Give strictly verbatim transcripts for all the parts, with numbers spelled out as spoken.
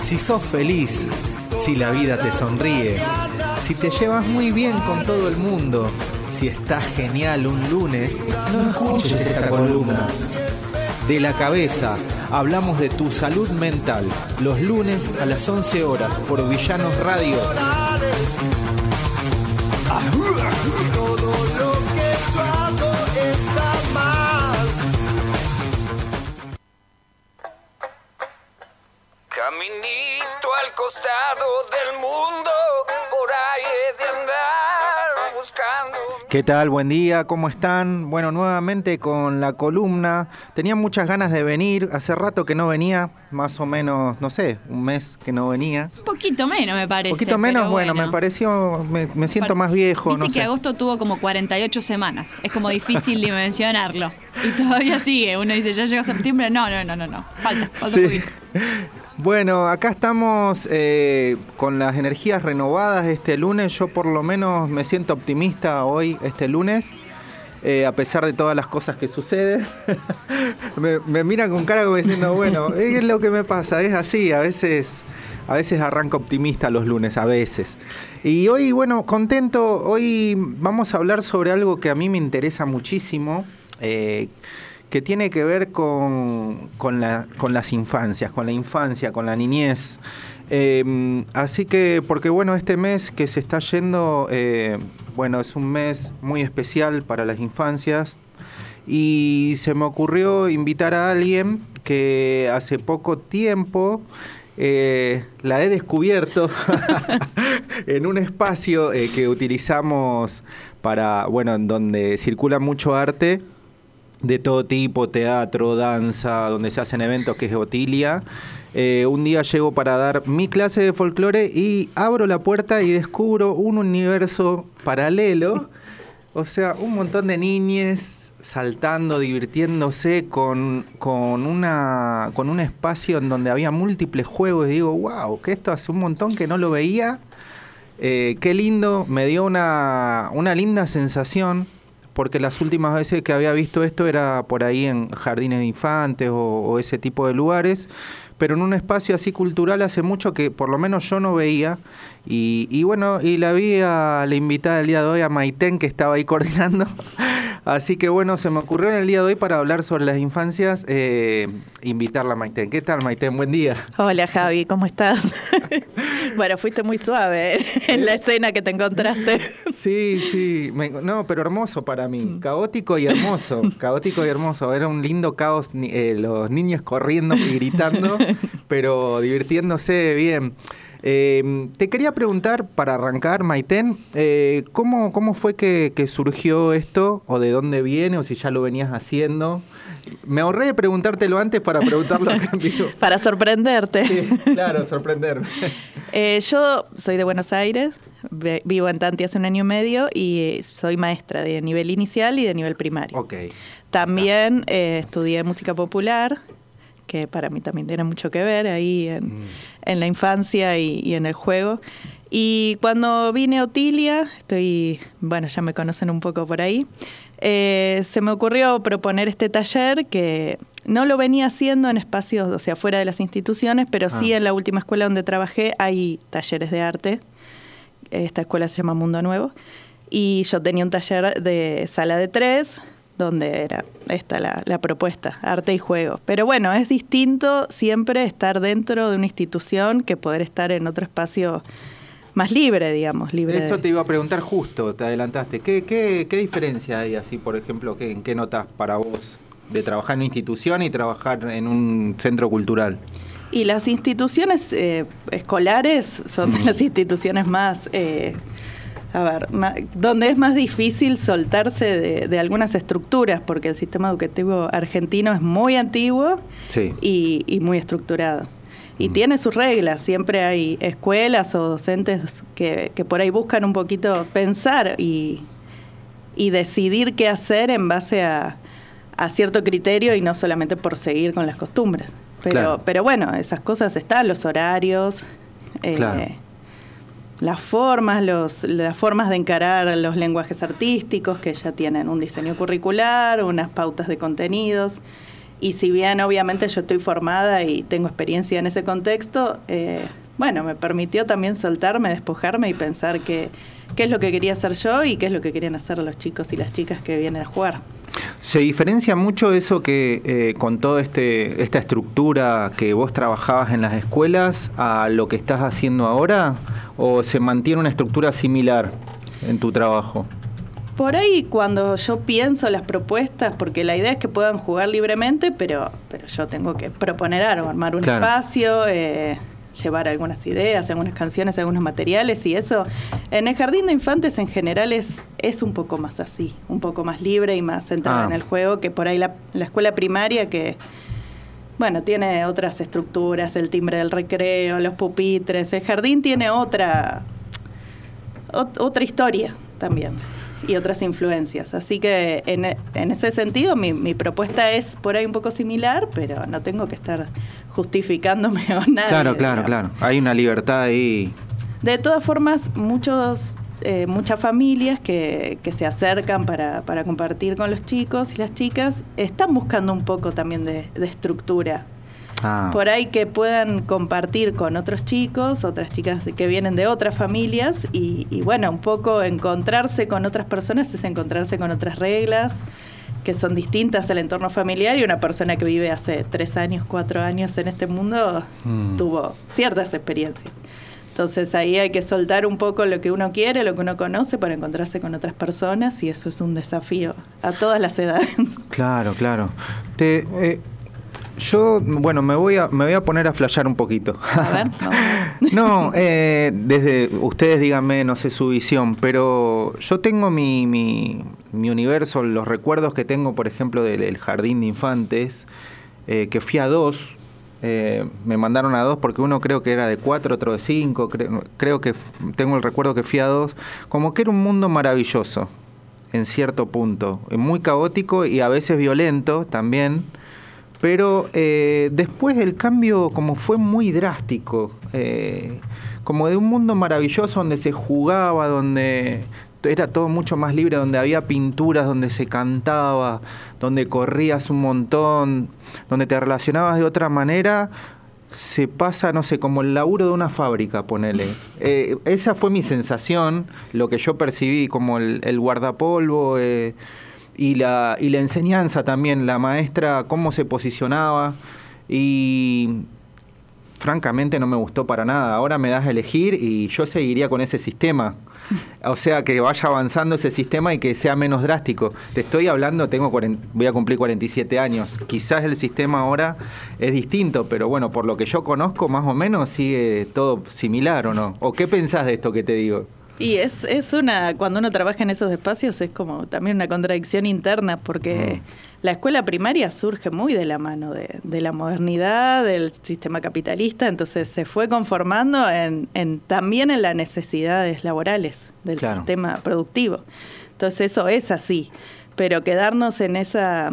Si sos feliz, si la vida te sonríe, si te llevas muy bien con todo el mundo, si estás genial un lunes, no escuches esta columna. De la cabeza, hablamos de tu salud mental, los lunes a las once horas por Villanos Radio. Todo lo que yo hago está mal. Caminito al costado del mundo, por ahí he de andar buscando. ¿Qué tal? Buen día, ¿cómo están? Bueno, nuevamente con la columna. Tenía muchas ganas de venir, hace rato que no venía, más o menos, no sé, un mes que no venía. Un poquito menos, me parece. Un poquito menos, bueno, bueno, me pareció, me, me siento más viejo, Viste no que sé. agosto tuvo como cuarenta y ocho semanas, es como difícil dimensionarlo. Y todavía sigue, uno dice, ya llega septiembre, no, no, no, no, no, falta, falta Sí. un poquito. Bueno, acá estamos eh, con las energías renovadas este lunes. Yo por lo menos me siento optimista hoy, este lunes, eh, a pesar de todas las cosas que suceden. me, me miran con cara como diciendo, bueno, es lo que me pasa, es así, a veces, a veces arranco optimista los lunes, a veces. Y hoy, bueno, contento, hoy vamos a hablar sobre algo que a mí me interesa muchísimo, eh, que tiene que ver con, con, la, con las infancias, con la infancia, con la niñez. Eh, así que, porque bueno, este mes que se está yendo, eh, bueno, es un mes muy especial para las infancias y se me ocurrió invitar a alguien que hace poco tiempo eh, la he descubierto en un espacio eh, que utilizamos para, bueno, en donde circula mucho arte de todo tipo, teatro, danza, donde se hacen eventos, que es Otilia. Eh, un día llego para dar mi clase de folclore y abro la puerta y descubro un universo paralelo, o sea, un montón de niñes saltando, divirtiéndose con, con, una, con un espacio en donde había múltiples juegos y digo, wow, que esto hace un montón que no lo veía, eh, qué lindo, me dio una, una linda sensación, porque las últimas veces que había visto esto era por ahí en jardines de infantes o, o ese tipo de lugares, pero en un espacio así cultural hace mucho que por lo menos yo no veía, y, y bueno, y la vi a la invitada del día de hoy, a Maiten, que estaba ahí coordinando, así que bueno, se me ocurrió en el día de hoy para hablar sobre las infancias, eh, invitarla a Maiten. ¿Qué tal, Maiten? Buen día. Hola, Javi, ¿cómo estás? Bueno, fuiste muy suave ¿eh? en la escena que te encontraste. Sí, sí, me, no, pero hermoso para mí, caótico y hermoso, caótico y hermoso, era un lindo caos, eh, los niños corriendo y gritando, pero divirtiéndose bien. Eh, te quería preguntar, para arrancar, Maiten, eh, ¿cómo, cómo fue que, que surgió esto, o de dónde viene, o si ya lo venías haciendo? Me ahorré de preguntártelo antes para preguntarlo acá en vivo. Para sorprenderte. Sí, claro, sorprenderme. Eh, yo soy de Buenos Aires, vivo en Tanti hace un año y medio y soy maestra de nivel inicial y de nivel primario. Ok. También eh, estudié música popular, que para mí también tiene mucho que ver ahí en, mm. en la infancia y, y en el juego. Y cuando vine a Otilia, estoy, bueno, ya me conocen un poco por ahí, eh, se me ocurrió proponer este taller que no lo venía haciendo en espacios, o sea, fuera de las instituciones, pero ah. sí en la última escuela donde trabajé hay talleres de arte. Esta escuela se llama Mundo Nuevo. Y yo tenía un taller de sala de tres, donde era esta la, la propuesta, arte y juego. Pero bueno, es distinto siempre estar dentro de una institución que poder estar en otro espacio más libre, digamos. Libre Eso de... te iba a preguntar justo, te adelantaste. ¿Qué, qué, qué diferencia hay así, por ejemplo, qué, en qué notas para vos de trabajar en una institución y trabajar en un centro cultural? Y las instituciones eh, escolares son de las instituciones más... Eh, A ver, donde es más difícil soltarse de, de algunas estructuras, porque el sistema educativo argentino es muy antiguo sí. y, y muy estructurado. Y mm. tiene sus reglas, siempre hay escuelas o docentes que, que por ahí buscan un poquito pensar y, y decidir qué hacer en base a, a cierto criterio y no solamente por seguir con las costumbres. Pero, claro. pero bueno, esas cosas están, los horarios... Eh, claro. Las formas, los, las formas de encarar los lenguajes artísticos que ya tienen un diseño curricular, unas pautas de contenidos y si bien obviamente yo estoy formada y tengo experiencia en ese contexto, eh, bueno, me permitió también soltarme, despojarme y pensar que, qué es lo que quería hacer yo y qué es lo que querían hacer los chicos y las chicas que vienen a jugar. ¿Se diferencia mucho eso que eh, con toda este, esta estructura que vos trabajabas en las escuelas a lo que estás haciendo ahora? ¿O se mantiene una estructura similar en tu trabajo? Por ahí cuando yo pienso las propuestas, porque la idea es que puedan jugar libremente, pero, pero yo tengo que proponer algo, armar un claro. espacio, eh, llevar algunas ideas, algunas canciones, algunos materiales y eso. En el jardín de infantes en general es, es un poco más así, un poco más libre y más centrado ah. en el juego que por ahí la, la escuela primaria que, bueno, tiene otras estructuras, el timbre del recreo, los pupitres. El jardín tiene otra, ot, otra historia también y otras influencias. Así que en, en ese sentido mi, mi propuesta es por ahí un poco similar, pero no tengo que estar justificándome o nada. Claro, claro, digamos. claro. Hay una libertad ahí. De todas formas, muchos, eh, muchas familias que, que se acercan para, para compartir con los chicos y las chicas están buscando un poco también de, de estructura. Ah. Por ahí que puedan compartir con otros chicos, otras chicas que vienen de otras familias y, y bueno, un poco encontrarse con otras personas es encontrarse con otras reglas que son distintas al entorno familiar y una persona que vive hace tres años, cuatro años en este mundo mm. tuvo ciertas experiencias. Entonces ahí hay que soltar un poco lo que uno quiere, lo que uno conoce para encontrarse con otras personas y eso es un desafío a todas las edades. Claro, claro. Te... Eh... Yo, bueno, me voy a me voy a poner a flashear un poquito. A ver, no. no, eh, desde ustedes díganme, no sé su visión, pero yo tengo mi, mi, mi universo, los recuerdos que tengo, por ejemplo, del, del jardín de infantes, eh, que fui a dos, eh, me mandaron a dos porque uno creo que era de cuatro, otro de cinco, creo, creo que tengo el recuerdo que fui a dos, como que era un mundo maravilloso, en cierto punto, muy caótico y a veces violento también. Pero eh, después el cambio como fue muy drástico, eh, como de un mundo maravilloso donde se jugaba, donde era todo mucho más libre, donde había pinturas, donde se cantaba, donde corrías un montón, donde te relacionabas de otra manera, se pasa, no sé, como el laburo de una fábrica, ponele. Eh, esa fue mi sensación, lo que yo percibí como el, el guardapolvo... Eh, Y la, y la enseñanza también, la maestra, cómo se posicionaba y francamente no me gustó para nada. Ahora me das a elegir y yo seguiría con ese sistema. O sea, que vaya avanzando ese sistema y que sea menos drástico. Te estoy hablando, tengo cuarenta, voy a cumplir cuarenta y siete años. Quizás el sistema ahora es distinto, pero bueno, por lo que yo conozco, más o menos sigue todo similar, ¿o no? ¿O qué pensás de esto que te digo? Y es, es una, cuando uno trabaja en esos espacios es como también una contradicción interna porque mm. la escuela primaria surge muy de la mano de, de la modernidad, del sistema capitalista, entonces se fue conformando en, en también en las necesidades laborales del claro. sistema productivo. Entonces eso es así, pero quedarnos en esa...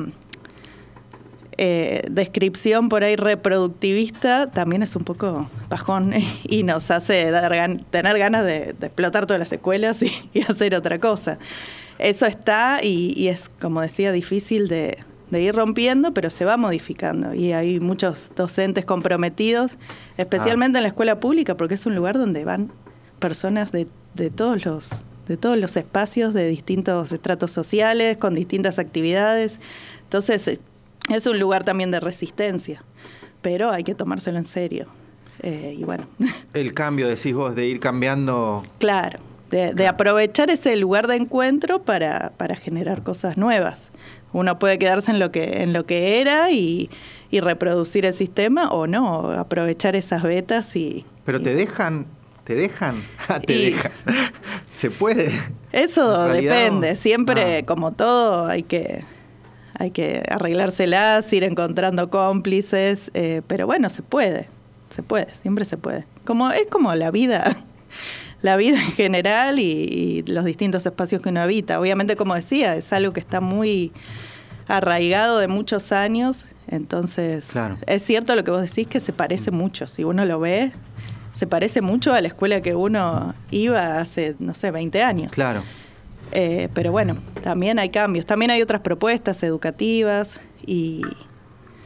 Eh, descripción por ahí reproductivista también es un poco bajón y nos hace dar gan- tener ganas de, de explotar todas las escuelas y, y hacer otra cosa. Eso está y, y es, como decía, difícil de, de ir rompiendo, pero se va modificando y hay muchos docentes comprometidos, especialmente ah. en la escuela pública, porque es un lugar donde van personas de, de todos los de todos los espacios, de distintos estratos sociales, con distintas actividades. Entonces es un lugar también de resistencia, pero hay que tomárselo en serio. Eh, y bueno. El cambio, decís vos, de ir cambiando. Claro, de, de aprovechar ese lugar de encuentro para, para generar cosas nuevas. Uno puede quedarse en lo que, en lo que era y, y reproducir el sistema o no, aprovechar esas vetas y... Pero y... te dejan... ¿Te dejan? te y... dejan. ¿Se puede? Eso depende. Siempre, ah. como todo, hay que... Hay que arreglárselas, ir encontrando cómplices, eh, pero bueno, se puede, se puede, siempre se puede. Como es como la vida, la vida en general y, y los distintos espacios que uno habita. Obviamente, como decía, es algo que está muy arraigado de muchos años, entonces claro. es cierto lo que vos decís que se parece mucho, si uno lo ve, se parece mucho a la escuela que uno iba hace, no sé, veinte años. Claro. Eh, pero bueno, también hay cambios, también hay otras propuestas educativas y,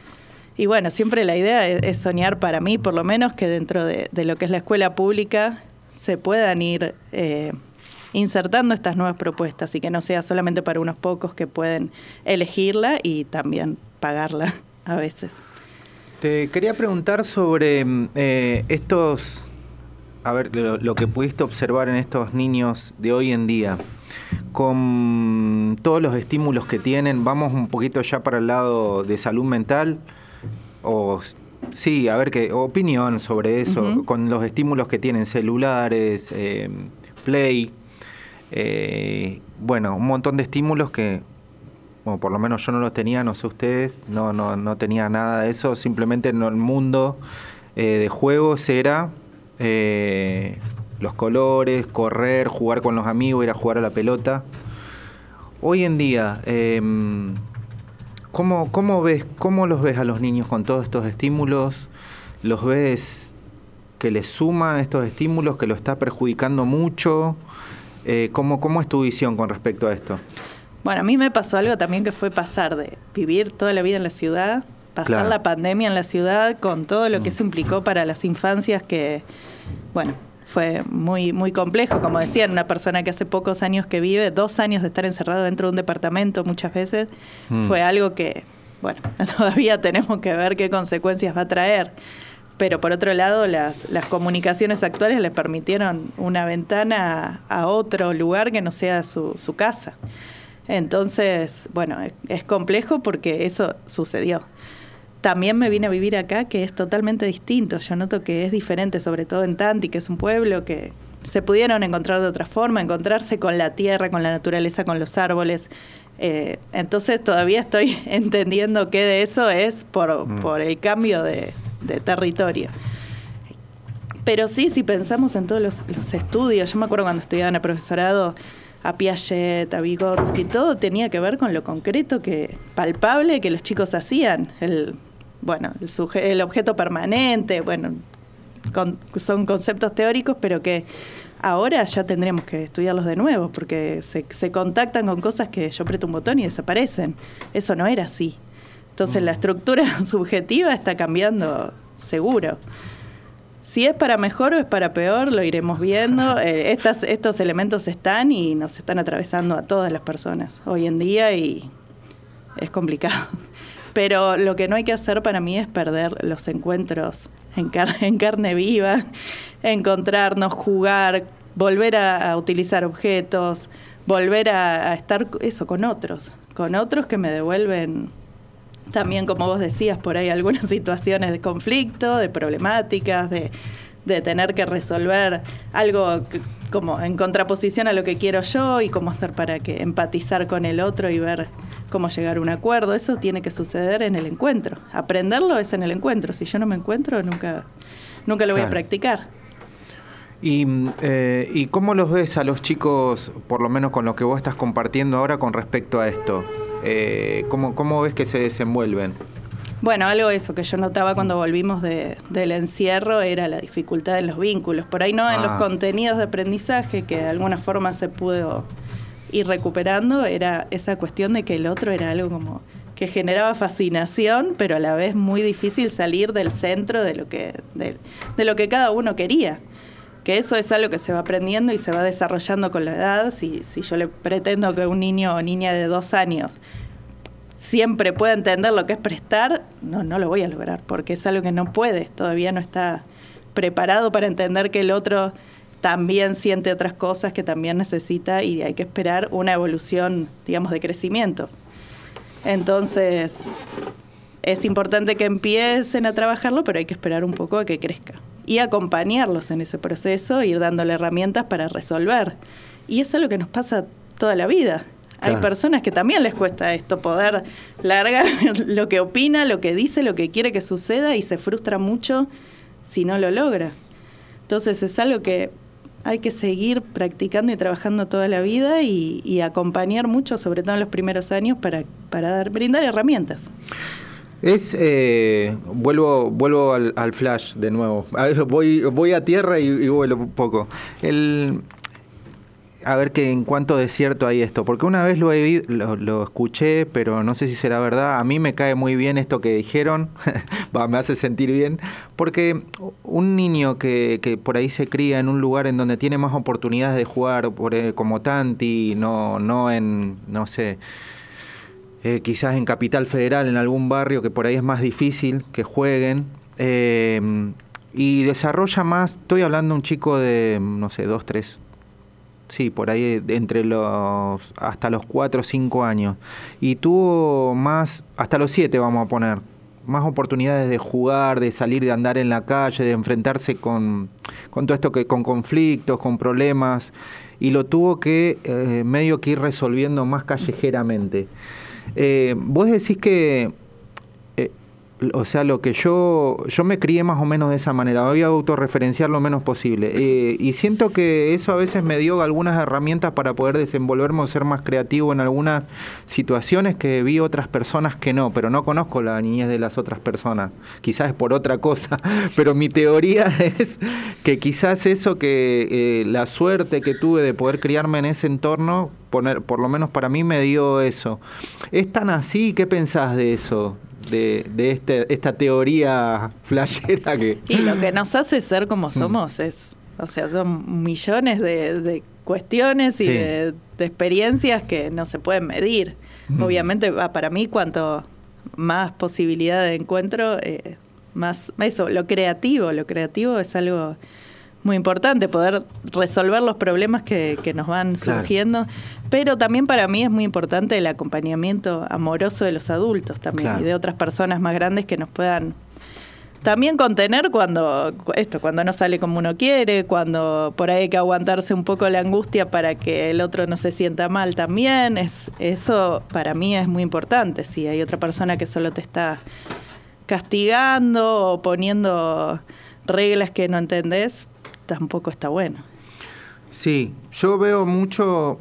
Y bueno, siempre la idea es, es soñar para mí, por lo menos, que dentro de, de lo que es la escuela pública se puedan ir eh, insertando estas nuevas propuestas y que no sea solamente para unos pocos que pueden elegirla y también pagarla a veces. Te quería preguntar sobre eh, estos, a ver, lo, lo que pudiste observar en estos niños de hoy en día, con todos los estímulos que tienen. Vamos un poquito ya para el lado de salud mental, o sí, a ver qué opinión sobre eso, uh-huh. Con los estímulos que tienen, celulares, eh, Play, eh, bueno, un montón de estímulos que, bueno, por lo menos yo no los tenía, no sé ustedes, no, no, no tenía nada de eso, simplemente en el mundo eh, de juegos era eh, los colores, correr, jugar con los amigos, ir a jugar a la pelota. Hoy en día, eh, ¿cómo, cómo ves, cómo los ves a los niños con todos estos estímulos? ¿Los ves que les suman estos estímulos, que lo está perjudicando mucho? Eh, ¿cómo, ¿Cómo es tu visión con respecto a esto? Bueno, a mí me pasó algo también que fue pasar de vivir toda la vida en la ciudad, pasar claro. la pandemia en la ciudad con todo lo que eso implicó para las infancias que, bueno, fue muy muy complejo. Como decían, una persona que hace pocos años que vive, dos años de estar encerrado dentro de un departamento muchas veces, mm. fue algo que, bueno, todavía tenemos que ver qué consecuencias va a traer. Pero por otro lado, las, las comunicaciones actuales les permitieron una ventana a, a otro lugar que no sea su, su casa. Entonces, bueno, es, es complejo porque eso sucedió. También me vine a vivir acá, que es totalmente distinto. Yo noto que es diferente, sobre todo en Tanti, que es un pueblo que se pudieron encontrar de otra forma, encontrarse con la tierra, con la naturaleza, con los árboles. Eh, entonces todavía estoy entendiendo qué de eso es por, mm. por el cambio de, de territorio. Pero sí, si pensamos en todos los, los estudios, yo me acuerdo cuando estudiaba en el profesorado, a Piaget, a Vygotsky, todo tenía que ver con lo concreto, que palpable que los chicos hacían. El, bueno, el, suje- el objeto permanente, bueno, con, son conceptos teóricos, pero que ahora ya tendremos que estudiarlos de nuevo, porque se, se contactan con cosas que yo aprieto un botón y desaparecen. Eso no era así. Entonces mm. la estructura subjetiva está cambiando seguro. Si es para mejor o es para peor, lo iremos viendo. Eh, estas, estos elementos están y nos están atravesando a todas las personas hoy en día y es complicado. Pero lo que no hay que hacer para mí es perder los encuentros en, car- en carne viva, encontrarnos, jugar, volver a, a utilizar objetos, volver a, a estar eso con otros, con otros que me devuelven también, como vos decías, por ahí algunas situaciones de conflicto, de problemáticas, de, de tener que resolver algo que, como en contraposición a lo que quiero yo y cómo hacer para que empatizar con el otro y ver cómo llegar a un acuerdo. Eso tiene que suceder en el encuentro. Aprenderlo es en el encuentro. Si yo no me encuentro, nunca, nunca lo voy claro. a practicar. Y, eh, ¿Y cómo los ves a los chicos, por lo menos con lo que vos estás compartiendo ahora con respecto a esto? Eh, ¿cómo, ¿Cómo ves que se desenvuelven? Bueno, algo eso que yo notaba cuando volvimos de, del encierro era la dificultad en los vínculos. Por ahí no ah. en los contenidos de aprendizaje, que de alguna forma se pudo ir recuperando, era esa cuestión de que el otro era algo como que generaba fascinación, pero a la vez muy difícil salir del centro de lo que, de, de lo que cada uno quería. Que eso es algo que se va aprendiendo y se va desarrollando con la edad. Si, si yo le pretendo que un niño o niña de dos años siempre pueda entender lo que es prestar, no, no lo voy a lograr, porque es algo que no puede, todavía no está preparado para entender que el otro también siente otras cosas, que también necesita, y hay que esperar una evolución, digamos, de crecimiento. Entonces, es importante que empiecen a trabajarlo, pero hay que esperar un poco a que crezca. Y acompañarlos en ese proceso, ir dándole herramientas para resolver. Y eso es lo que nos pasa toda la vida. Claro. Hay personas que también les cuesta esto, poder largar lo que opina, lo que dice, lo que quiere que suceda, y se frustra mucho si no lo logra. Entonces es algo que hay que seguir practicando y trabajando toda la vida y, y acompañar mucho, sobre todo en los primeros años, para, para dar, brindar herramientas. Es eh, vuelvo vuelvo al, al flash de nuevo. Voy voy a tierra y, y vuelo un poco. El a ver que en cuánto de cierto hay esto, porque una vez lo, he, lo, lo escuché, pero no sé si será verdad. A mí me cae muy bien esto que dijeron, me hace sentir bien, porque un niño que, que por ahí se cría en un lugar en donde tiene más oportunidades de jugar, por, eh, como Tanti, no, no en, no sé, eh, quizás en Capital Federal, en algún barrio que por ahí es más difícil que jueguen, eh, y desarrolla más, estoy hablando de un chico de, no sé, dos, tres, sí, por ahí entre los hasta los cuatro o cinco años. Y tuvo más, hasta los siete vamos a poner, más oportunidades de jugar, de salir, de andar en la calle, de enfrentarse con, con todo esto, que con conflictos, con problemas. Y lo tuvo que eh, medio que ir resolviendo más callejeramente. Eh, vos decís que... O sea, lo que yo yo me crié más o menos de esa manera, voy a autorreferenciar lo menos posible. Eh, y siento que eso a veces me dio algunas herramientas para poder desenvolverme o ser más creativo en algunas situaciones que vi otras personas que no, pero no conozco la niñez de las otras personas. Quizás es por otra cosa, pero mi teoría es que quizás eso, que eh, la suerte que tuve de poder criarme en ese entorno, poner, por lo menos para mí me dio eso. ¿Es tan así? ¿Qué pensás de eso? de, de este, esta teoría flashera que... Y lo que nos hace ser como somos mm. es, o sea, son millones de, de cuestiones y sí. de, de experiencias que no se pueden medir. Mm. Obviamente, para mí, cuanto más posibilidad de encuentro, eh, más eso, lo creativo, lo creativo es algo muy importante, poder resolver los problemas que, que nos van surgiendo, claro. Pero también para mí es muy importante el acompañamiento amoroso de los adultos también, claro. Y de otras personas más grandes que nos puedan también contener cuando esto, cuando no sale como uno quiere, cuando por ahí hay que aguantarse un poco la angustia para que el otro no se sienta mal también. Es, eso para mí es muy importante. Si hay otra persona que solo te está castigando o poniendo reglas que no entendés, tampoco está bueno. Sí, yo veo mucho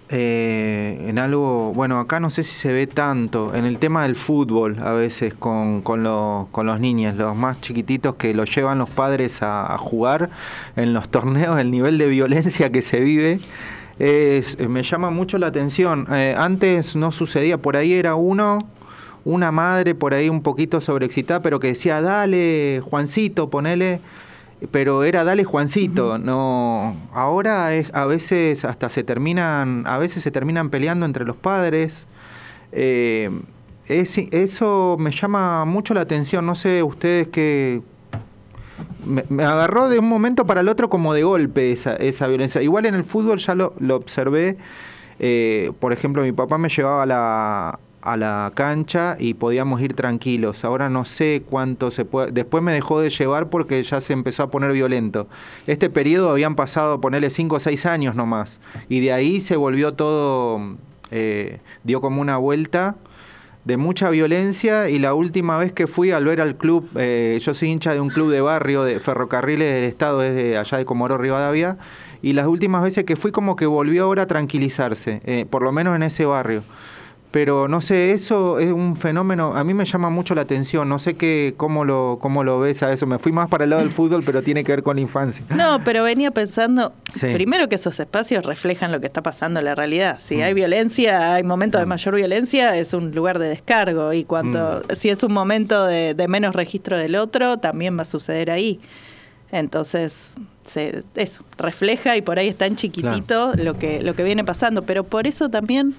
eh, en algo, bueno, acá no sé si se ve tanto, en el tema del fútbol a veces con, con, lo, con los niños, los más chiquititos que los llevan los padres a, a jugar en los torneos, el nivel de violencia que se vive. Es, me llama mucho la atención. Eh, antes no sucedía, por ahí era uno, una madre por ahí un poquito sobreexcitada, pero que decía, dale, Juancito, ponele... Pero era dale Juancito, uh-huh. No, ahora es, a veces hasta se terminan, a veces se terminan peleando entre los padres. Eh, es, eso me llama mucho la atención, no sé ustedes qué... Me, me agarró de un momento para el otro como de golpe esa, esa violencia. Igual en el fútbol ya lo, lo observé, eh, por ejemplo mi papá me llevaba a la... a la cancha y podíamos ir tranquilos. Ahora no sé cuánto se puede... Después me dejó de llevar porque ya se empezó a poner violento. Este periodo habían pasado, ponerle cinco o seis años nomás. Y de ahí se volvió todo... Eh, dio como una vuelta de mucha violencia. Y la última vez que fui al ver al club... Eh, yo soy hincha de un club de barrio de Ferrocarriles del Estado, desde allá de Comodoro Rivadavia. Y las últimas veces que fui como que volvió ahora a tranquilizarse. Eh, por lo menos en ese barrio. Pero no sé, eso es un fenómeno, a mí me llama mucho la atención, no sé qué, cómo lo, cómo lo ves a eso, me fui más para el lado del fútbol, pero tiene que ver con la infancia. No, pero venía pensando, sí. Primero que esos espacios reflejan lo que está pasando en la realidad. Si mm. hay violencia, hay momentos mm. de mayor violencia, es un lugar de descargo, y cuando mm. si es un momento de, de menos registro del otro, también va a suceder ahí. Entonces, se, eso, refleja y por ahí está en chiquitito claro. lo que, lo que viene pasando, pero por eso también...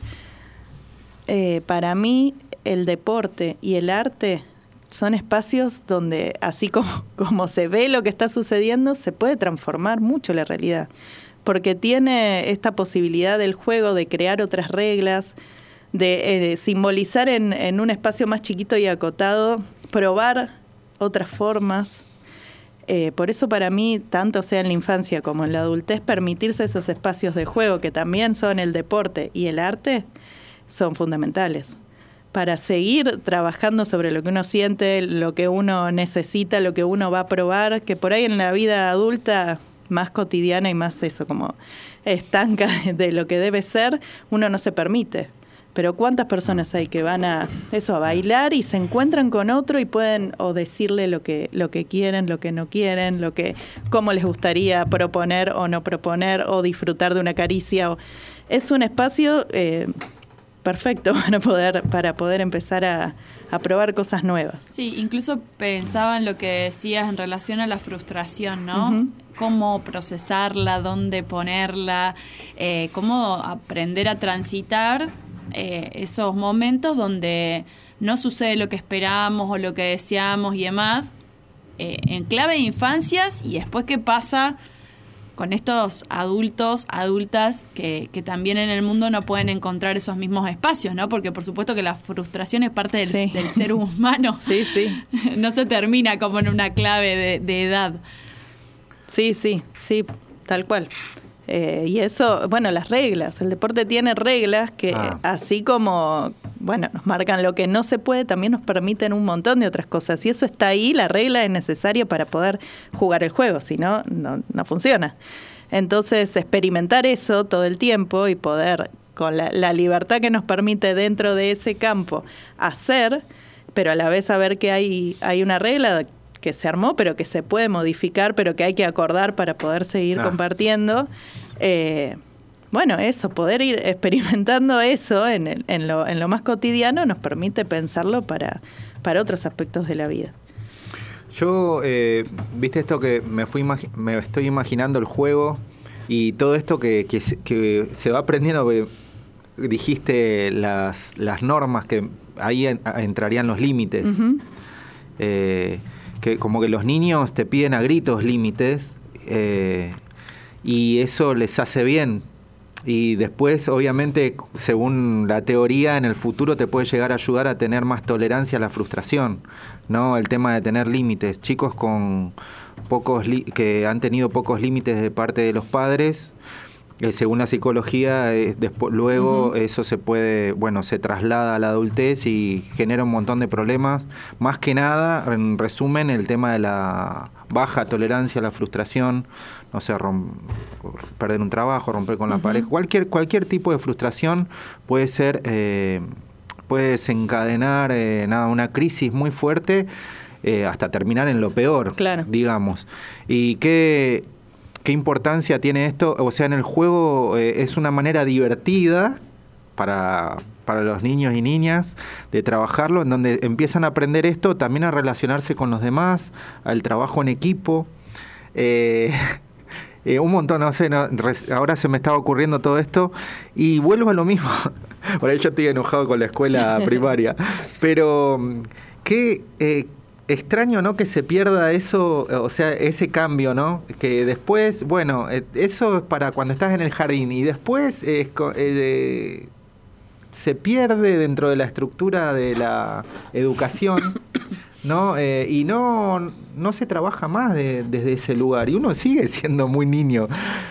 Eh, para mí el deporte y el arte son espacios donde así como, como se ve lo que está sucediendo, se puede transformar mucho la realidad, porque tiene esta posibilidad del juego de crear otras reglas, de eh, simbolizar en, en un espacio más chiquito y acotado, probar otras formas. Eh, por eso para mí, tanto sea en la infancia como en la adultez, permitirse esos espacios de juego que también son el deporte y el arte, son fundamentales para seguir trabajando sobre lo que uno siente, lo que uno necesita, lo que uno va a probar, que por ahí en la vida adulta más cotidiana y más eso, como estanca de lo que debe ser, uno no se permite. Pero ¿cuántas personas hay que van a eso, a bailar y se encuentran con otro y pueden o decirle lo que lo que quieren, lo que no quieren, lo que cómo les gustaría proponer o no proponer o disfrutar de una caricia? O, es un espacio eh, perfecto para poder para poder empezar a, a probar cosas nuevas. Sí, incluso pensaba en lo que decías en relación a la frustración, ¿no? Uh-huh. Cómo procesarla, dónde ponerla, eh, cómo aprender a transitar eh, esos momentos donde no sucede lo que esperamos o lo que deseamos y demás, eh, en clave de infancias, y después qué pasa con estos adultos, adultas que, que también en el mundo no pueden encontrar esos mismos espacios, ¿no? Porque por supuesto que la frustración es parte del, sí. del ser humano. Sí, sí. No se termina como en una clave de, de edad. Sí, sí, sí, tal cual. Eh, y eso, bueno, las reglas. El deporte tiene reglas que, ah. así como, bueno, nos marcan lo que no se puede, también nos permiten un montón de otras cosas. Y eso está ahí, la regla es necesaria para poder jugar el juego, si no, no, no funciona. Entonces, experimentar eso todo el tiempo y poder, con la, la libertad que nos permite dentro de ese campo, hacer, pero a la vez saber que hay, hay una regla que se armó, pero que se puede modificar, pero que hay que acordar para poder seguir ah. compartiendo. Eh, bueno, eso, poder ir experimentando eso en, el, en, lo, en lo más cotidiano nos permite pensarlo para, para otros aspectos de la vida. Yo, eh, viste esto que me fui imagi- me estoy imaginando el juego y todo esto que, que, se, que se va aprendiendo, que dijiste las, las normas, que ahí en, entrarían los límites. Uh-huh. Eh, que como que los niños te piden a gritos límites eh, y eso les hace bien. Y después, obviamente, según la teoría, en el futuro te puede llegar a ayudar a tener más tolerancia a la frustración, ¿no? El tema de tener límites. Chicos con pocos li- que han tenido pocos límites de parte de los padres, eh, según la psicología, eh, después, luego uh-huh. eso se puede, bueno, se traslada a la adultez y genera un montón de problemas. Más que nada, en resumen, el tema de la baja tolerancia a la frustración, no sé, rom- perder un trabajo, romper con la uh-huh. pareja, cualquier cualquier tipo de frustración puede ser, eh, puede desencadenar eh, nada, una crisis muy fuerte eh, hasta terminar en lo peor, claro. digamos. Y qué qué importancia tiene esto, o sea, en el juego eh, es una manera divertida para para los niños y niñas de trabajarlo, en donde empiezan a aprender esto, también a relacionarse con los demás, al trabajo en equipo. Eh, Eh, un montón, no sé, no, ahora se me estaba ocurriendo todo esto y vuelvo a lo mismo. Por ahí yo estoy enojado con la escuela primaria, pero qué eh, extraño, ¿no? Que se pierda eso, o sea, ese cambio, ¿no? Que después, bueno, eh, eso es para cuando estás en el jardín y después eh, eh, se pierde dentro de la estructura de la educación. ¿No? Eh, y no, no se trabaja más de, desde ese lugar y uno sigue siendo muy niño.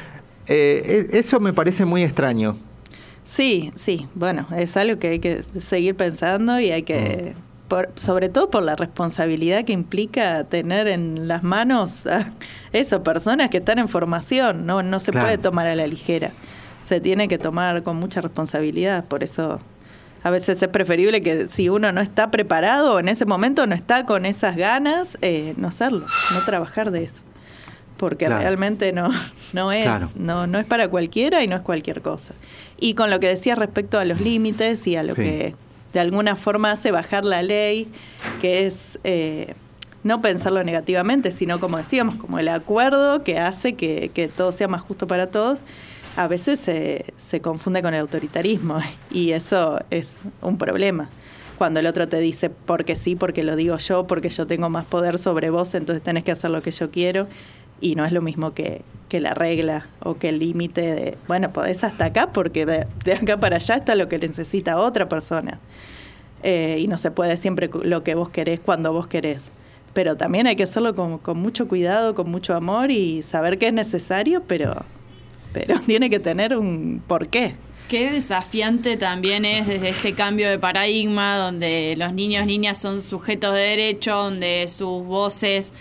Eh, eso me parece muy extraño. Sí, sí, bueno, es algo que hay que seguir pensando y hay que, mm. por, sobre todo por la responsabilidad que implica tener en las manos a eso, personas que están en formación, no, no se claro. puede tomar a la ligera, se tiene que tomar con mucha responsabilidad, por eso a veces es preferible que si uno no está preparado en ese momento, no está con esas ganas, eh, no hacerlo, no trabajar de eso. Porque claro. realmente no, no es, claro. no, no es para cualquiera y no es cualquier cosa. Y con lo que decías respecto a los límites y a lo sí. que de alguna forma hace bajar la ley, que es eh, no pensarlo negativamente, sino como decíamos, como el acuerdo que hace que, que todo sea más justo para todos. A veces se, se confunde con el autoritarismo y eso es un problema. Cuando el otro te dice porque sí, porque lo digo yo, porque yo tengo más poder sobre vos, entonces tenés que hacer lo que yo quiero, y no es lo mismo que, que la regla o que el límite de, bueno, podés hasta acá porque de, de acá para allá está lo que necesita otra persona. Eh, y no se puede siempre lo que vos querés cuando vos querés. Pero también hay que hacerlo con, con mucho cuidado, con mucho amor y saber que es necesario, pero... pero tiene que tener un porqué. Qué desafiante también es desde este cambio de paradigma donde los niños y niñas son sujetos de derecho, donde sus voces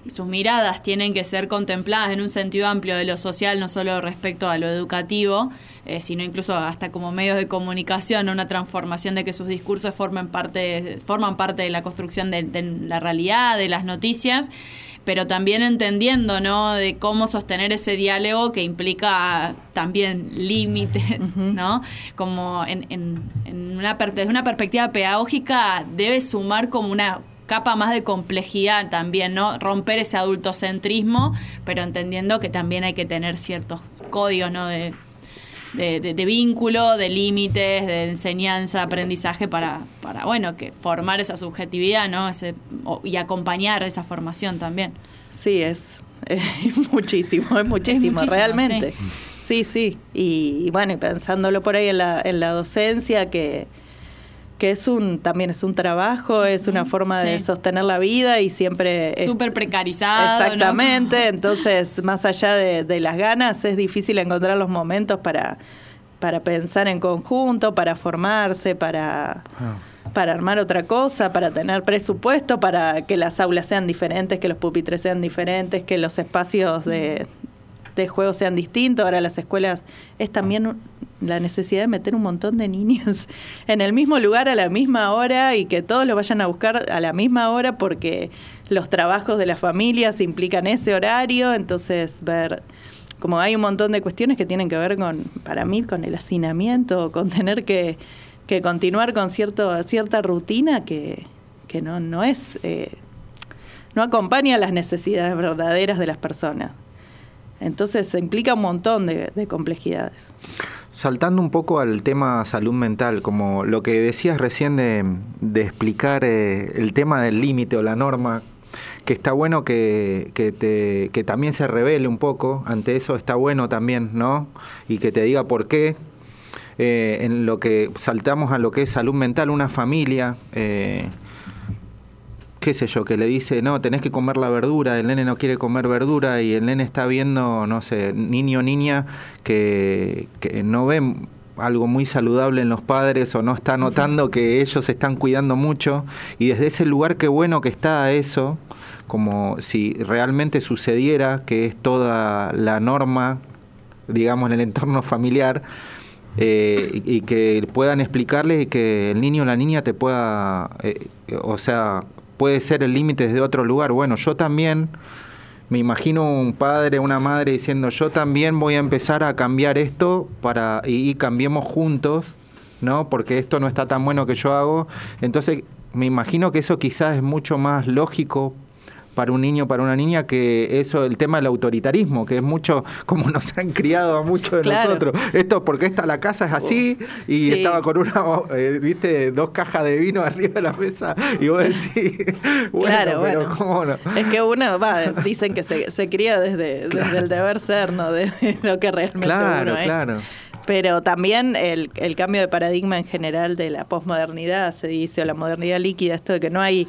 y sus miradas tienen que ser contempladas en un sentido amplio de lo social, no solo respecto a lo educativo, eh, sino incluso hasta como medios de comunicación, una transformación de que sus discursos formen parte, forman parte de la construcción de, de la realidad, de las noticias, pero también entendiendo, ¿no?, de cómo sostener ese diálogo que implica también límites, uh-huh. ¿no? Como en, en, en una, desde una perspectiva pedagógica debe sumar como una capa más de complejidad también, ¿no? Romper ese adultocentrismo, pero entendiendo que también hay que tener ciertos códigos, ¿no?, de, de, de, de vínculo, de límites, de enseñanza, aprendizaje para, para bueno, que formar esa subjetividad, ¿no? Ese, o, y acompañar esa formación también. Sí, es, es muchísimo, es muchísimo, es muchísimo realmente. Sí, sí, sí. Y, y bueno, y pensándolo por ahí en la, en la docencia, que que es un también es un trabajo, es una forma sí. de sostener la vida y siempre es súper precarizado, exactamente, ¿no? Entonces más allá de, de las ganas es difícil encontrar los momentos para para pensar en conjunto, para formarse, para oh. para armar otra cosa, para tener presupuesto, para que las aulas sean diferentes, que los pupitres sean diferentes, que los espacios de de juego sean distintos. Ahora las escuelas es también la necesidad de meter un montón de niños en el mismo lugar a la misma hora y que todos lo vayan a buscar a la misma hora porque los trabajos de las familias implican ese horario. Entonces ver como hay un montón de cuestiones que tienen que ver con, para mí, con el hacinamiento, con tener que, que continuar con cierto, cierta rutina que, que no, no es eh, no acompaña las necesidades verdaderas de las personas. Entonces se implica un montón de, de complejidades. Saltando un poco al tema salud mental, como lo que decías recién de, de explicar eh, el tema del límite o la norma, que está bueno que, que, te, que también se revele un poco ante eso, está bueno también, ¿no? Y que te diga por qué. Eh, en lo que saltamos a lo que es salud mental, una familia... Eh, qué sé yo, que le dice, no, tenés que comer la verdura, el nene no quiere comer verdura y el nene está viendo, no sé, niño o niña que, que no ve algo muy saludable en los padres o no está notando que ellos se están cuidando mucho y desde ese lugar qué bueno que está eso, como si realmente sucediera, que es toda la norma, digamos, en el entorno familiar, eh, y, y que puedan explicarles y que el niño o la niña te pueda, eh, o sea... puede ser el límite desde otro lugar. Bueno, yo también me imagino un padre, una madre diciendo, yo también voy a empezar a cambiar esto para y, y cambiemos juntos, ¿no? Porque esto no está tan bueno que yo hago. Entonces, me imagino que eso quizás es mucho más lógico para un niño, para una niña, que eso, el tema del autoritarismo, que es mucho, como nos han criado a muchos de claro. nosotros. Esto, porque esta la casa es así, y sí. estaba con una, eh, viste, dos cajas de vino arriba de la mesa, y vos decís, bueno, claro, pero bueno. ¿cómo no? Es que uno, va, dicen que se, se cría desde, claro. desde el deber ser, ¿no? De lo que realmente claro, uno es. Claro. Pero también el, el cambio de paradigma en general de la posmodernidad, se dice, o la modernidad líquida, esto de que no hay...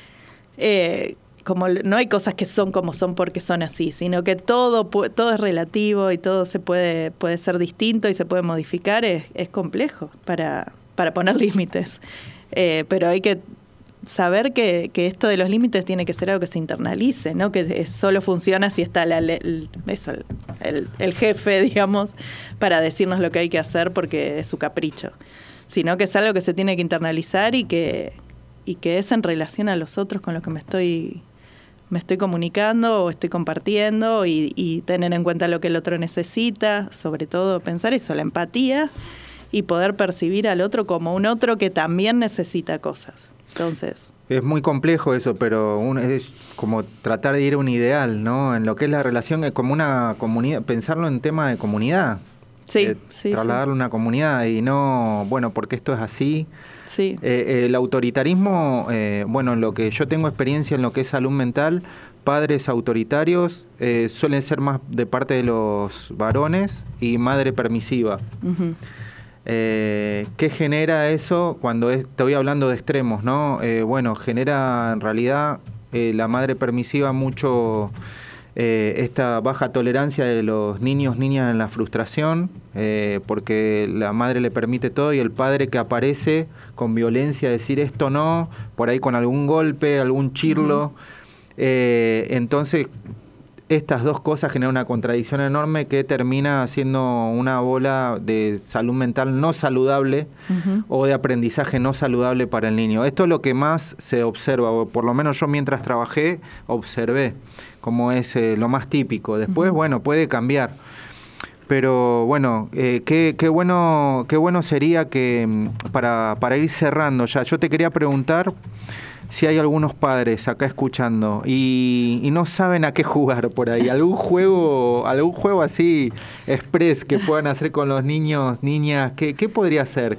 Eh, como no hay cosas que son como son porque son así, sino que todo todo es relativo y todo se puede puede ser distinto y se puede modificar, es, es complejo para, para poner límites. Eh, pero hay que saber que, que esto de los límites tiene que ser algo que se internalice, ¿no? Que solo funciona si está la, el, eso, el, el jefe, digamos, para decirnos lo que hay que hacer porque es su capricho, sino que es algo que se tiene que internalizar y que, y que es en relación a los otros con los que me estoy... me estoy comunicando o estoy compartiendo y, y tener en cuenta lo que el otro necesita, sobre todo pensar eso, la empatía y poder percibir al otro como un otro que también necesita cosas. Entonces... Es muy complejo eso, pero un, es como tratar de ir a un ideal, ¿no? En lo que es la relación, es como una comunidad, pensarlo en tema de comunidad. Sí, eh, sí. Trasladarlo a sí. una comunidad y no, bueno, porque esto es así... Sí. Eh, el autoritarismo, eh, bueno, en lo que yo tengo experiencia en lo que es salud mental, padres autoritarios eh, suelen ser más de parte de los varones y madre permisiva. Uh-huh. Eh, ¿Qué genera eso cuando es, te voy hablando de extremos, ¿no? Eh, bueno, genera en realidad eh, la madre permisiva mucho... Eh, esta baja tolerancia de los niños, niñas en la frustración, eh, porque la madre le permite todo y el padre que aparece con violencia, decir esto no, por ahí con algún golpe, algún chirlo, uh-huh. Eh, entonces, estas dos cosas generan una contradicción enorme que termina siendo una bola de salud mental no saludable uh-huh. o de aprendizaje no saludable para el niño. Esto es lo que más se observa, o por lo menos yo mientras trabajé observé, como es eh, lo más típico. Después, uh-huh. bueno, puede cambiar. Pero bueno, eh, qué, qué bueno, qué bueno sería que para, para ir cerrando ya, yo te quería preguntar si hay algunos padres acá escuchando y, y no saben a qué jugar por ahí, algún juego, algún juego así express que puedan hacer con los niños, niñas, ¿qué, qué podría ser?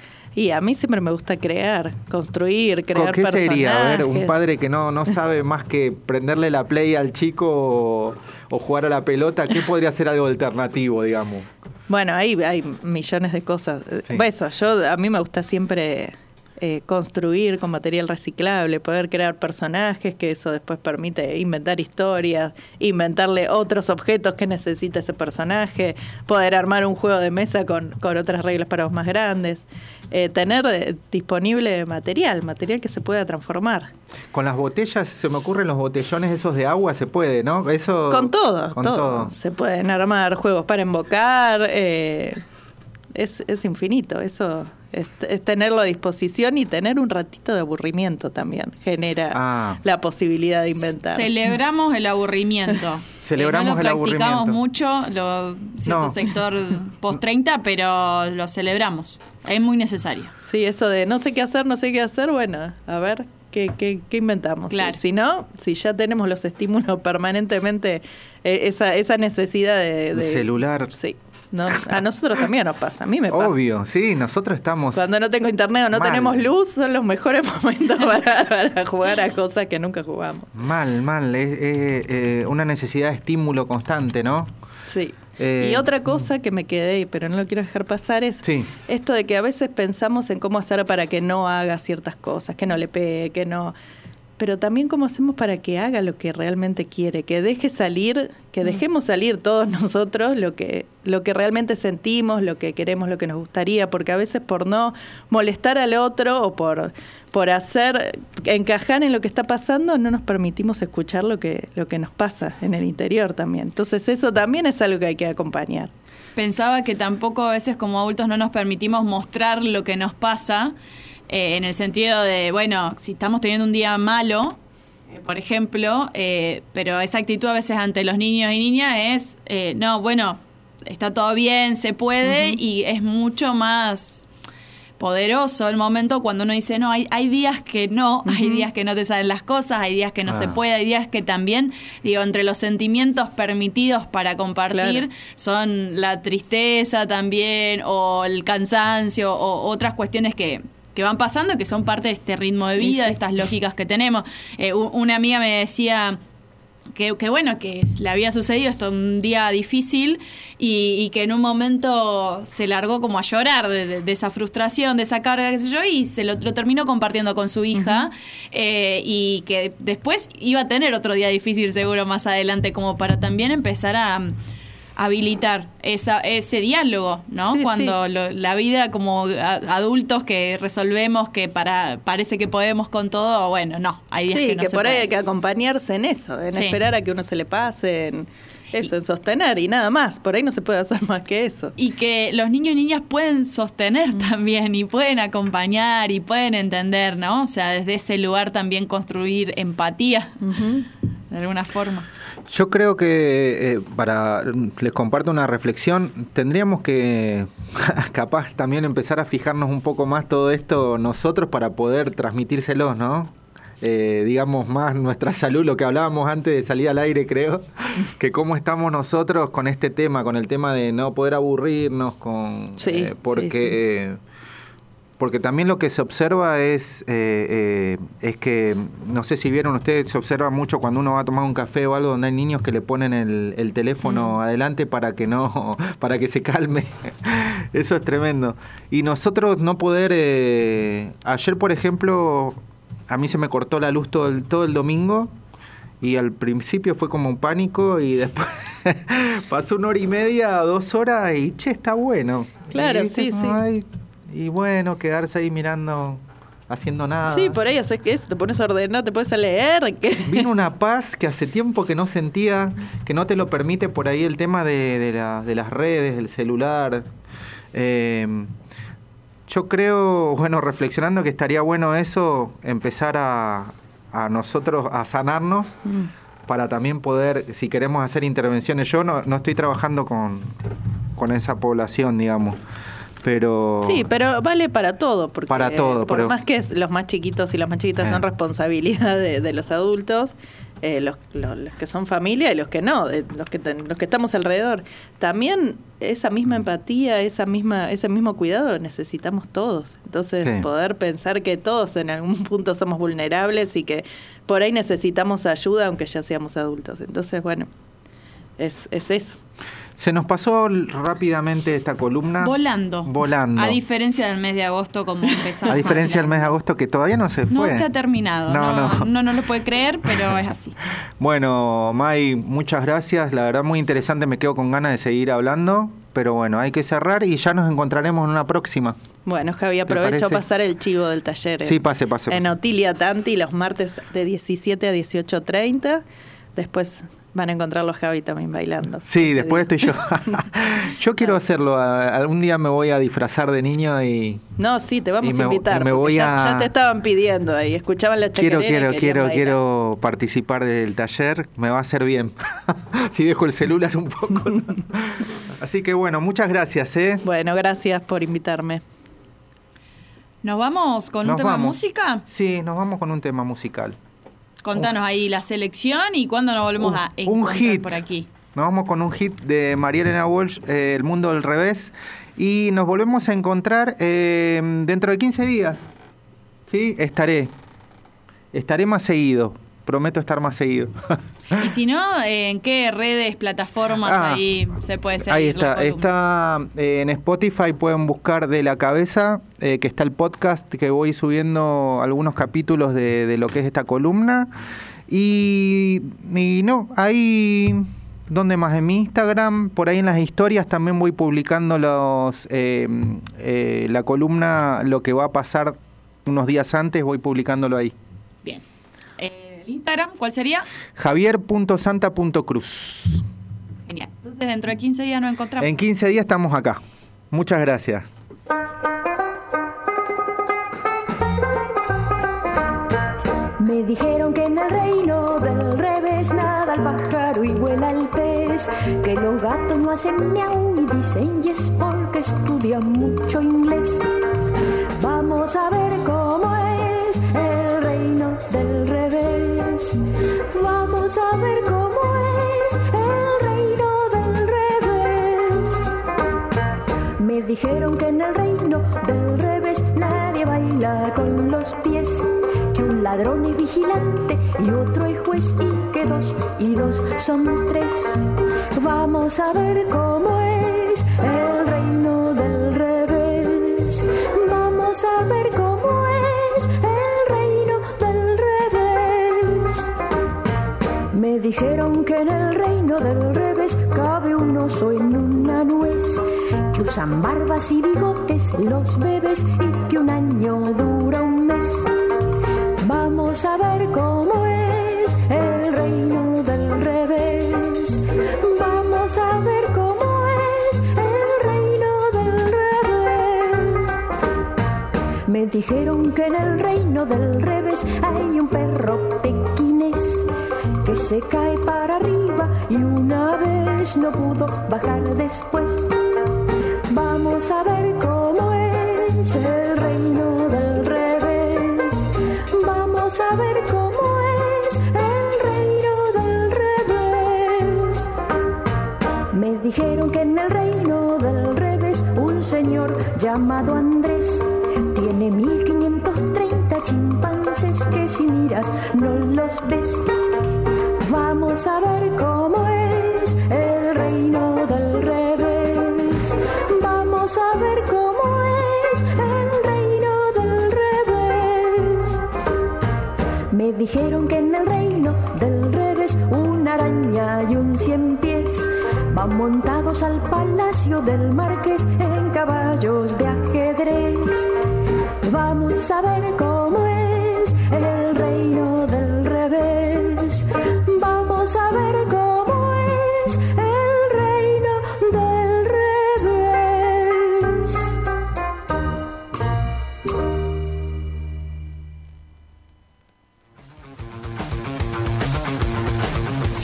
Y a mí siempre me gusta crear, construir, crear ¿Qué personajes. sería? A ver, un padre que no, no sabe más que prenderle la play al chico o, o jugar a la pelota, ¿qué podría ser algo alternativo, digamos? Bueno, ahí hay millones de cosas. Sí. Eso, yo a mí me gusta siempre eh, construir con material reciclable, poder crear personajes, que eso después permite inventar historias, inventarle otros objetos que necesita ese personaje, poder armar un juego de mesa con, con otras reglas para los más grandes. Eh, tener eh, disponible material, material que se pueda transformar. Con las botellas, se me ocurren los botellones esos de agua, se puede, ¿no? Eso Con todo, con todo. todo. Se pueden armar juegos para invocar, eh, es, es infinito, eso es, es tenerlo a disposición y tener un ratito de aburrimiento también, genera ah. la posibilidad de inventar. Celebramos el aburrimiento. Celebramos eh, no lo el practicamos aburrimiento. mucho, lo, cierto no. sector post treinta, pero lo celebramos. Es muy necesario. Sí, eso de no sé qué hacer, no sé qué hacer, bueno, a ver, ¿qué, qué, qué inventamos? Claro. Si no, si ya tenemos los estímulos permanentemente, eh, esa, esa necesidad de, de... El celular. Sí. No, a nosotros también nos pasa, a mí me pasa. Obvio, sí, nosotros estamos... Cuando no tengo internet o no mal. tenemos luz, son los mejores momentos para, para jugar a cosas que nunca jugamos. Mal, mal, es, es, es una necesidad de estímulo constante, ¿no? Sí. Eh, y otra cosa que me quedé, pero no lo quiero dejar pasar, es sí. esto de que a veces pensamos en cómo hacer para que no haga ciertas cosas, que no le pegue, que no... Pero también cómo hacemos para que haga lo que realmente quiere, que deje salir, que dejemos salir todos nosotros lo que, lo que realmente sentimos, lo que queremos, lo que nos gustaría, porque a veces por no molestar al otro o por, por hacer, encajar en lo que está pasando, no nos permitimos escuchar lo que, lo que nos pasa en el interior también. Entonces eso también es algo que hay que acompañar. Pensaba que tampoco a veces como adultos no nos permitimos mostrar lo que nos pasa, Eh, en el sentido de, bueno, si estamos teniendo un día malo, eh, por ejemplo, eh, pero esa actitud a veces ante los niños y niñas es, eh, no, bueno, está todo bien, se puede, uh-huh. y es mucho más poderoso el momento cuando uno dice, no, hay, hay días que no, uh-huh. hay días que no te salen las cosas, hay días que no ah. se puede, hay días que también, digo, entre los sentimientos permitidos para compartir, claro. son la tristeza también, o el cansancio, o otras cuestiones que... que van pasando, que son parte de este ritmo de vida, sí, sí. de estas lógicas que tenemos. Eh, una amiga me decía que, que bueno, que le había sucedido esto un día difícil y, y que en un momento se largó como a llorar de, de, de esa frustración, de esa carga, qué sé yo, y se lo, lo terminó compartiendo con su hija, uh-huh. eh, y que después iba a tener otro día difícil seguro más adelante, como para también empezar a... habilitar esa, ese diálogo, ¿no? Sí, Cuando sí. Lo, la vida como a, adultos que resolvemos que para parece que podemos con todo, bueno, no, hay días sí, que no que se por puede. ahí hay que acompañarse en eso, en sí. esperar a que uno se le pase, en eso, en sostener y nada más. Por ahí no se puede hacer más que eso. Y que los niños y niñas pueden sostener mm. también y pueden acompañar y pueden entender, ¿no? O sea, desde ese lugar también construir empatía, uh-huh. de alguna forma. Yo creo que, eh, para les comparto una reflexión, tendríamos que capaz también empezar a fijarnos un poco más todo esto nosotros para poder transmitírselos, ¿no? Eh, digamos más nuestra salud, lo que hablábamos antes de salir al aire, creo, que cómo estamos nosotros con este tema, con el tema de no poder aburrirnos, con sí, eh, porque... sí, sí. Eh, porque también lo que se observa es eh, eh, es que, no sé si vieron ustedes, se observa mucho cuando uno va a tomar un café o algo donde hay niños que le ponen el, el teléfono mm. adelante para que no, para que se calme. Eso es tremendo. Y nosotros no poder, eh, ayer por ejemplo, a mí se me cortó la luz todo el, todo el domingo y al principio fue como un pánico y después pasó una hora y media, dos horas y che, está bueno. Claro, y, sí, como, sí. Ay, y bueno, quedarse ahí mirando haciendo nada. Sí, por ahí haces que eso, te pones a ordenar, te pones a leer. ¿Qué? Vino una paz que hace tiempo que no sentía, que no te lo permite por ahí el tema de, de, la, de las redes, el celular. Eh, yo creo, bueno, reflexionando que estaría bueno eso, empezar a, a nosotros a sanarnos mm. para también poder, si queremos hacer intervenciones. Yo no, no estoy trabajando con, con esa población, digamos. Pero sí, pero vale para todo, porque para todo, por pero... más que los más chiquitos y las más chiquitas eh. son responsabilidad de, de los adultos, eh, los, los, los que son familia y los que no, de los que ten, los que estamos alrededor, también esa misma empatía, esa misma ese mismo cuidado lo necesitamos todos. Entonces sí. poder pensar que todos en algún punto somos vulnerables y que por ahí necesitamos ayuda aunque ya seamos adultos. Entonces bueno, es es eso. Se nos pasó rápidamente esta columna. Volando. Volando. A diferencia del mes de agosto, como empezamos. A diferencia del mes de agosto, que todavía no se fue. No se ha terminado. No, no, no. No, no lo puede creer, pero es así. Bueno, May, muchas gracias. La verdad, muy interesante. Me quedo con ganas de seguir hablando. Pero bueno, hay que cerrar y ya nos encontraremos en una próxima. Bueno, Javi, aprovecho a pasar el chivo del taller. Sí, pase, pase. pase. En Otilia Tanti, los martes de diecisiete a dieciocho treinta. Después van a encontrarlo a Javi también bailando. Sí, después día. estoy yo. Yo quiero hacerlo. Algún día me voy a disfrazar de niño y... No, sí, te vamos me, a invitar. Me voy ya, a... ya te estaban pidiendo ahí. Escuchaban la chacarera. Quiero, quiero, y quiero, bailar. quiero participar del taller. Me va a hacer bien. Si dejo el celular un poco. Así que bueno, muchas gracias. ¿eh? Bueno, gracias por invitarme. ¿Nos vamos con nos un tema vamos. música? Sí, nos vamos con un tema musical. Contanos un, ahí la selección y cuándo nos volvemos un, a encontrar un hit. por aquí. Nos vamos con un hit de María Elena Walsh, eh, El Mundo del Revés. Y nos volvemos a encontrar eh, dentro de quince días. ¿Sí? Estaré. Estaré más seguido. Prometo estar más seguido. Y si no, ¿en qué redes, plataformas ah, ahí se puede seguir? Ahí está. Está eh, en Spotify, pueden buscar De la Cabeza, eh, que está el podcast que voy subiendo algunos capítulos de, de lo que es esta columna. Y, y no, ahí... ¿Dónde más? En mi Instagram, por ahí en las historias también voy publicando los eh, eh, la columna, lo que va a pasar unos días antes, voy publicándolo ahí. Bien. Eh, ¿El Instagram cuál sería? javier punto santa punto cruz. Genial. Entonces dentro de quince días nos encontramos. En quince días estamos acá. Muchas gracias. Me dijeron que en el reino del revés nada el pájaro y vuela el pez, que los gatos no hacen miau y dicen yes porque estudian mucho inglés. Vamos a ver cómo es el reino del revés. Vamos a ver cómo es el reino del revés. Me dijeron que en el reino del revés nadie baila con los pies, que un ladrón es vigilante y otro es juez y que dos y dos son tres. Vamos a ver cómo es el reino del revés. Vamos a ver cómo es el reino del revés. Me dijeron que en el reino del revés cabe un oso en una nuez, que usan barbas y bigotes los bebés y que un año dura un mes. Vamos a ver cómo es el reino del revés. Vamos a ver cómo es el reino del revés. Me dijeron que en el reino del revés hay un perro pequinés que se cae para arriba y una vez no pudo bajar después. Vamos a ver cómo es el reino del revés. Vamos a ver cómo es el reino del revés. Me dijeron que en el reino del revés un señor llamado Andrés tiene mil quinientos treinta chimpancés que si miras no los ves. Vamos a ver cómo es el reino del revés. Vamos a ver cómo es el reino del revés. Me dijeron que en el reino del revés una araña y un cien pies van montados al palacio del marqués en caballos de ajedrez. Vamos a ver cómo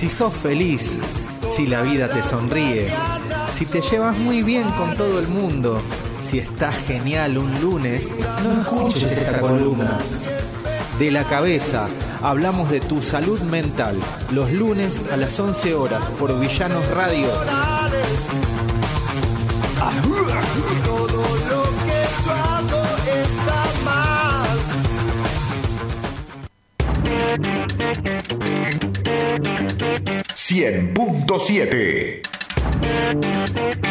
Si sos feliz, si la vida te sonríe, si te llevas muy bien con todo el mundo, si estás genial un lunes, no escuches esta columna. De la cabeza, hablamos de tu salud mental, los lunes a las once horas por Villanos Radio. Todo lo que yo hago está mal. cien punto siete